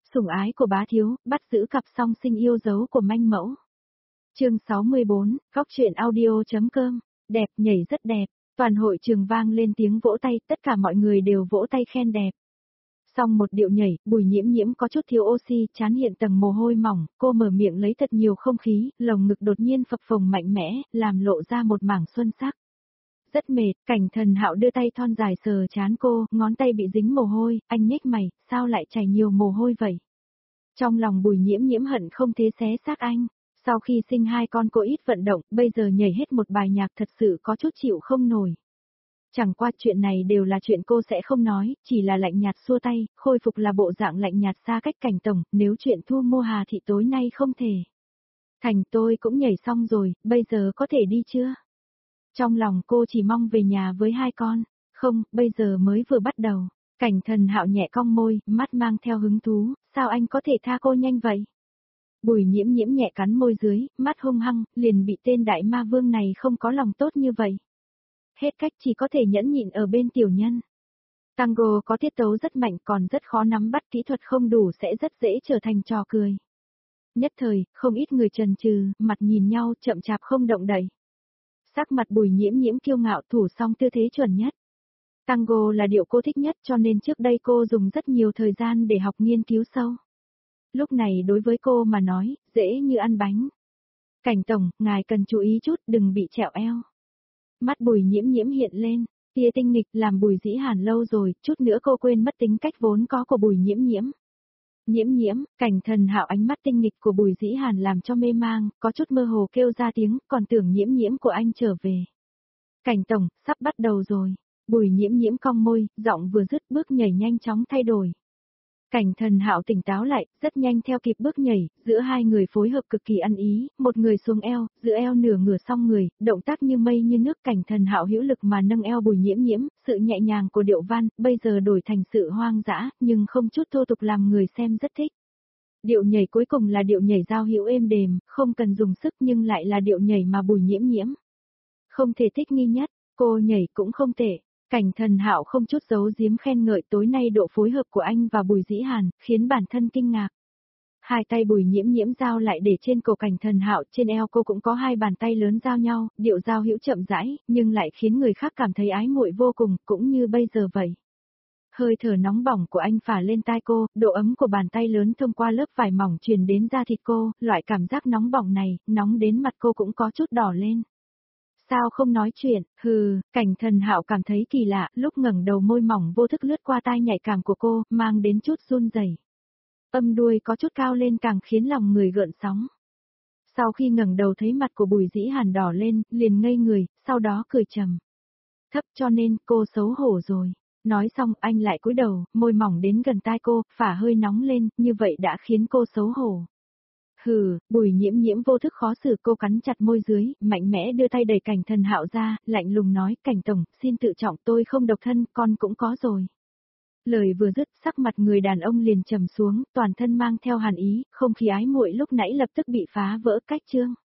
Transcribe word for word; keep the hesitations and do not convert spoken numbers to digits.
sủng ái của bá thiếu, bắt giữ cặp song sinh yêu dấu của manh mẫu. Chương sáu mươi bốn, Góc truyện audio.com, đẹp, nhảy rất đẹp, toàn hội trường vang lên tiếng vỗ tay, tất cả mọi người đều vỗ tay khen đẹp. Xong một điệu nhảy, Bùi Nhiễm Nhiễm có chút thiếu oxy, trán hiện tầng mồ hôi mỏng, cô mở miệng lấy thật nhiều không khí, lồng ngực đột nhiên phập phồng mạnh mẽ, làm lộ ra một mảng xuân sắc. Rất mệt, Cảnh Thần Hạo đưa tay thon dài sờ trán cô, ngón tay bị dính mồ hôi, anh nhếch mày, sao lại chảy nhiều mồ hôi vậy? Trong lòng Bùi Nhiễm Nhiễm hận không thế xé xác anh, sau khi sinh hai con cô ít vận động, bây giờ nhảy hết một bài nhạc thật sự có chút chịu không nổi. Chẳng qua chuyện này đều là chuyện cô sẽ không nói, chỉ là lạnh nhạt xua tay, khôi phục là bộ dạng lạnh nhạt xa cách Cảnh tổng, nếu chuyện thu mua Hà thì tối nay không thể. Thành tôi cũng nhảy xong rồi, bây giờ có thể đi chưa? Trong lòng cô chỉ mong về nhà với hai con, không, bây giờ mới vừa bắt đầu. Cảnh Thần Hạo nhẹ cong môi, mắt mang theo hứng thú, sao anh có thể tha cô nhanh vậy? Bùi Nhiễm Nhiễm nhẹ cắn môi dưới, mắt hung hăng, liền bị tên đại ma vương này không có lòng tốt như vậy. Hết cách chỉ có thể nhẫn nhịn ở bên tiểu nhân. Tango có tiết tấu rất mạnh còn rất khó nắm bắt, kỹ thuật không đủ sẽ rất dễ trở thành trò cười. Nhất thời, không ít người chần chừ, mặt nhìn nhau chậm chạp không động đậy. Sắc mặt Bùi Nhiễm Nhiễm kiêu ngạo thủ xong tư thế chuẩn nhất. Tango là điệu cô thích nhất cho nên trước đây cô dùng rất nhiều thời gian để học nghiên cứu sâu. Lúc này đối với cô mà nói, dễ như ăn bánh. Cảnh tổng, ngài cần chú ý chút đừng bị trẹo eo. Mắt Bùi Nhiễm Nhiễm hiện lên, tia tinh nghịch làm Bùi Dĩ Hàn lâu rồi, chút nữa cô quên mất tính cách vốn có của Bùi Nhiễm Nhiễm. Nhiễm Nhiễm, Cảnh Thần Hạo ánh mắt tinh nghịch của Bùi Dĩ Hàn làm cho mê mang, có chút mơ hồ kêu ra tiếng, còn tưởng Nhiễm Nhiễm của anh trở về. Cảnh tổng, sắp bắt đầu rồi. Bùi Nhiễm Nhiễm cong môi, giọng vừa dứt bước nhảy nhanh chóng thay đổi. Cảnh Thần Hạo tỉnh táo lại, rất nhanh theo kịp bước nhảy, giữa hai người phối hợp cực kỳ ăn ý, một người xuống eo, giữa eo nửa ngửa song người, động tác như mây như nước. Cảnh Thần Hạo hữu lực mà nâng eo Bùi Nhiễm Nhiễm, sự nhẹ nhàng của điệu văn, bây giờ đổi thành sự hoang dã, nhưng không chút thô tục làm người xem rất thích. Điệu nhảy cuối cùng là điệu nhảy giao hữu êm đềm, không cần dùng sức nhưng lại là điệu nhảy mà Bùi Nhiễm Nhiễm không thể thích nghi nhất, cô nhảy cũng không tệ. Cảnh Thần Hạo không chút giấu giếm khen ngợi tối nay độ phối hợp của anh và Bùi Dĩ Hàn, khiến bản thân kinh ngạc. Hai tay Bùi Nhiễm Nhiễm giao lại để trên cổ Cảnh Thần Hạo, trên eo cô cũng có hai bàn tay lớn giao nhau, điệu giao hữu chậm rãi, nhưng lại khiến người khác cảm thấy ái muội vô cùng, cũng như bây giờ vậy. Hơi thở nóng bỏng của anh phả lên tai cô, độ ấm của bàn tay lớn thông qua lớp vải mỏng truyền đến da thịt cô, loại cảm giác nóng bỏng này, nóng đến mặt cô cũng có chút đỏ lên. Sao không nói chuyện, hừ, Cảnh Thần Hạo cảm thấy kỳ lạ, lúc ngẩng đầu môi mỏng vô thức lướt qua tai nhạy cảm của cô, mang đến chút run rẩy. Âm đuôi có chút cao lên càng khiến lòng người gợn sóng. Sau khi ngẩng đầu thấy mặt của Bùi Dĩ Hàn đỏ lên, liền ngây người, sau đó cười trầm thấp, cho nên cô xấu hổ rồi. Nói xong anh lại cúi đầu, môi mỏng đến gần tai cô, phả hơi nóng lên, như vậy đã khiến cô xấu hổ. Hừ, Bùi Nhiễm Nhiễm vô thức khó xử, cô cắn chặt môi dưới, mạnh mẽ đưa tay đẩy Cảnh Thần Hạo ra, lạnh lùng nói, Cảnh tổng, xin tự trọng, tôi không độc thân, con cũng có rồi. Lời vừa dứt, sắc mặt người đàn ông liền trầm xuống, toàn thân mang theo hàn ý, không khí ái muội lúc nãy lập tức bị phá vỡ. Cách chương